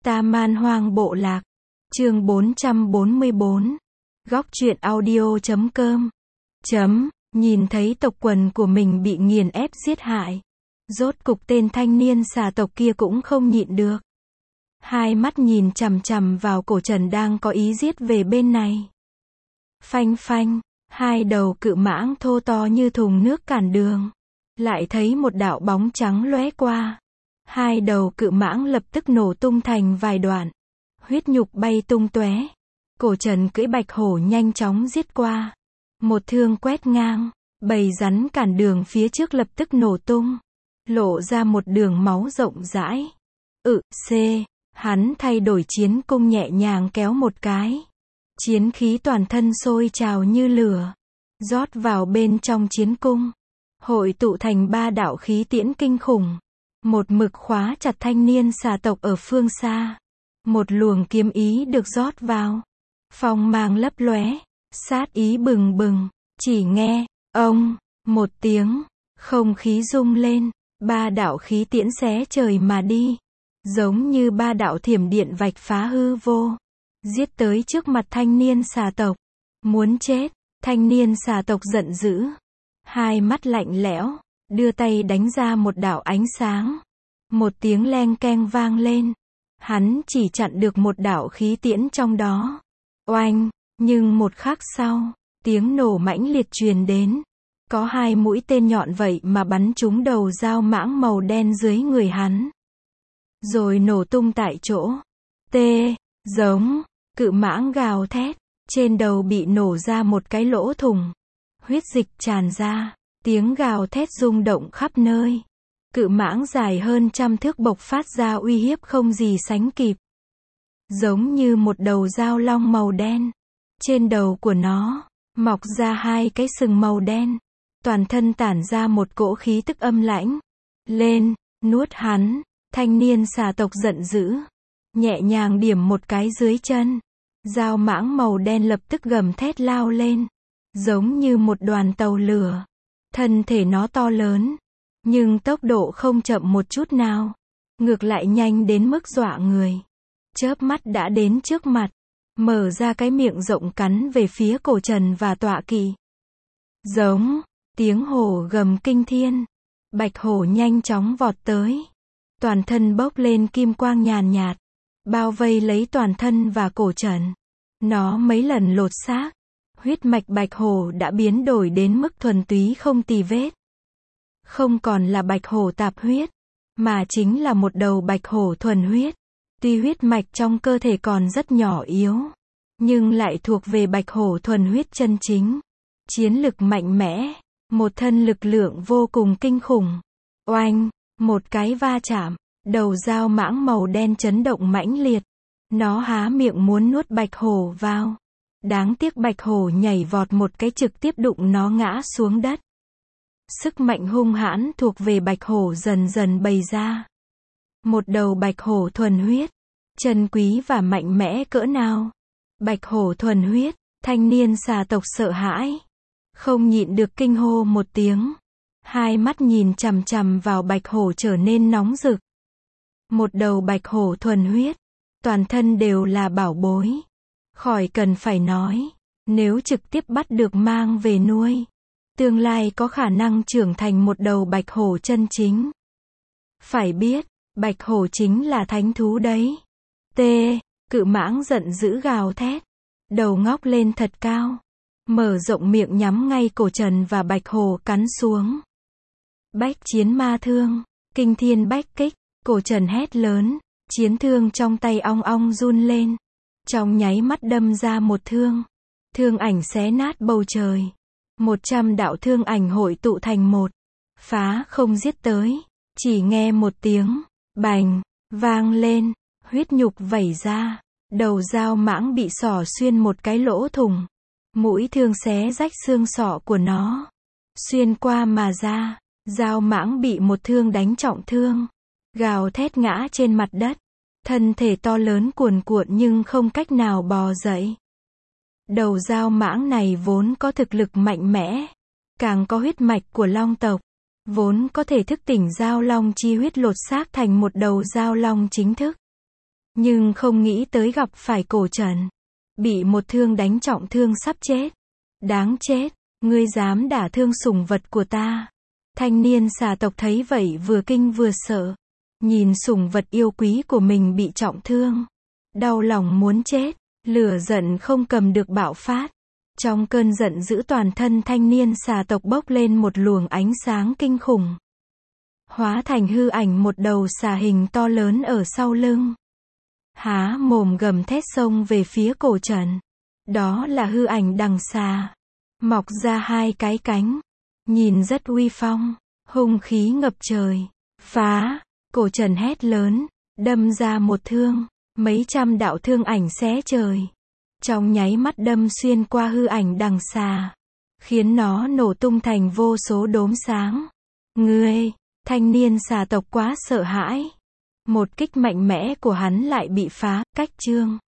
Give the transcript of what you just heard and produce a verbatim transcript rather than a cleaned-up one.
Ta Man Hoang Bộ Lạc. Chương bốn trăm bốn mươi bốn. Góc truyện audio chấm com. Chấm, nhìn thấy tộc quần của mình bị nghiền ép giết hại. Rốt cục tên thanh niên xà tộc kia cũng không nhịn được. Hai mắt nhìn chằm chằm vào cổ Trần đang có ý giết về bên này. Phanh phanh, hai đầu cự mãng thô to như thùng nước cản đường. Lại thấy một đạo bóng trắng lóe qua. Hai đầu cự mãng lập tức nổ tung thành vài đoạn. Huyết nhục bay tung tóe. Cổ Trần cưỡi bạch hổ nhanh chóng giết qua. Một thương quét ngang. Bầy rắn cản đường phía trước lập tức nổ tung. Lộ ra một đường máu rộng rãi. Ừ, C. Hắn thay đổi chiến cung nhẹ nhàng kéo một cái. Chiến khí toàn thân sôi trào như lửa. Rót vào bên trong chiến cung. Hội tụ thành ba đạo khí tiễn kinh khủng. Một mực khóa chặt thanh niên xà tộc ở phương xa. Một luồng kiếm ý được rót vào. Phong mang lấp lóe. Sát ý bừng bừng. Chỉ nghe, ông, một tiếng. Không khí rung lên. Ba đạo khí tiễn xé trời mà đi. Giống như ba đạo thiểm điện vạch phá hư vô. Giết tới trước mặt thanh niên xà tộc. Muốn chết. Thanh niên xà tộc giận dữ. Hai mắt lạnh lẽo. Đưa tay đánh ra một đạo ánh sáng. Một tiếng leng keng vang lên. Hắn chỉ chặn được một đạo khí tiễn trong đó. Oanh, nhưng một khắc sau, tiếng nổ mãnh liệt truyền đến. Có hai mũi tên nhọn vậy mà bắn trúng đầu dao mãng màu đen dưới người hắn. Rồi nổ tung tại chỗ. T, giống, cự mãng gào thét. Trên đầu bị nổ ra một cái lỗ thủng. Huyết dịch tràn ra. Tiếng gào thét rung động khắp nơi. Cự mãng dài hơn trăm thước bộc phát ra uy hiếp không gì sánh kịp. Giống như một đầu dao long màu đen. Trên đầu của nó, mọc ra hai cái sừng màu đen. Toàn thân tản ra một cỗ khí tức âm lãnh. Lên, nuốt hắn. Thanh niên xà tộc giận dữ. Nhẹ nhàng điểm một cái dưới chân. Dao mãng màu đen lập tức gầm thét lao lên. Giống như một đoàn tàu lửa. Thân thể nó to lớn. Nhưng tốc độ không chậm một chút nào. Ngược lại nhanh đến mức dọa người. Chớp mắt đã đến trước mặt. Mở ra cái miệng rộng cắn về phía cổ Trần và tọa kỵ. Giống. Tiếng hổ gầm kinh thiên. Bạch hổ nhanh chóng vọt tới. Toàn thân bốc lên kim quang nhàn nhạt. Bao vây lấy toàn thân và cổ Trần. Nó mấy lần lột xác. Huyết mạch bạch hổ đã biến đổi đến mức thuần túy không tì vết. Không còn là bạch hổ tạp huyết, mà chính là một đầu bạch hổ thuần huyết. Tuy huyết mạch trong cơ thể còn rất nhỏ yếu, nhưng lại thuộc về bạch hổ thuần huyết chân chính. Chiến lực mạnh mẽ, một thân lực lượng vô cùng kinh khủng. Oanh, một cái va chạm, đầu dao mãng màu đen chấn động mãnh liệt. Nó há miệng muốn nuốt bạch hổ vào. Đáng tiếc bạch hổ nhảy vọt một cái trực tiếp đụng nó ngã xuống đất. Sức mạnh hung hãn thuộc về bạch hổ dần dần bày ra. Một đầu bạch hổ thuần huyết, chân quý và mạnh mẽ cỡ nào. Bạch hổ thuần huyết, thanh niên xà tộc sợ hãi. Không nhịn được kinh hô một tiếng. Hai mắt nhìn chằm chằm vào bạch hổ trở nên nóng rực. Một đầu bạch hổ thuần huyết, toàn thân đều là bảo bối. Khỏi cần phải nói, nếu trực tiếp bắt được mang về nuôi, tương lai có khả năng trưởng thành một đầu bạch hổ chân chính. Phải biết, bạch hổ chính là thánh thú đấy. T. Cự mãng giận dữ gào thét. Đầu ngóc lên thật cao. Mở rộng miệng nhắm ngay cổ Trần và bạch hổ cắn xuống. Bách chiến ma thương. Kinh thiên bách kích. Cổ Trần hét lớn. Chiến thương trong tay ong ong run lên. Trong nháy mắt đâm ra một thương. Thương ảnh xé nát bầu trời. Một trăm đạo thương ảnh hội tụ thành một. Phá không giết tới. Chỉ nghe một tiếng. Bành. Vang lên. Huyết nhục vẩy ra. Đầu dao mãng bị xỏ xuyên một cái lỗ thủng. Mũi thương xé rách xương sọ của nó. Xuyên qua mà ra. Dao mãng bị một thương đánh trọng thương. Gào thét ngã trên mặt đất. Thân thể to lớn cuồn cuộn nhưng không cách nào bò dậy. Đầu dao mãng này vốn có thực lực mạnh mẽ. Càng có huyết mạch của long tộc. Vốn có thể thức tỉnh dao long chi huyết lột xác thành một đầu dao long chính thức. Nhưng không nghĩ tới gặp phải Cổ Trần. Bị một thương đánh trọng thương sắp chết. Đáng chết, ngươi dám đả thương sủng vật của ta. Thanh niên xà tộc thấy vậy vừa kinh vừa sợ. Nhìn sủng vật yêu quý của mình bị trọng thương. Đau lòng muốn chết, lửa giận không cầm được bạo phát. Trong cơn giận dữ toàn thân thanh niên xà tộc bốc lên một luồng ánh sáng kinh khủng. Hóa thành hư ảnh một đầu xà hình to lớn ở sau lưng. Há mồm gầm thét xông về phía Cổ Trần. Đó là hư ảnh đằng xà. Mọc ra hai cái cánh. Nhìn rất uy phong, hung khí ngập trời. Phá! Cổ Trần hét lớn, đâm ra một thương. Mấy trăm đạo thương ảnh xé trời. Trong nháy mắt đâm xuyên qua hư ảnh đằng xà. Khiến nó nổ tung thành vô số đốm sáng. Ngươi! Thanh niên xà tộc quá sợ hãi. Một kích mạnh mẽ của hắn lại bị phá, cách chương.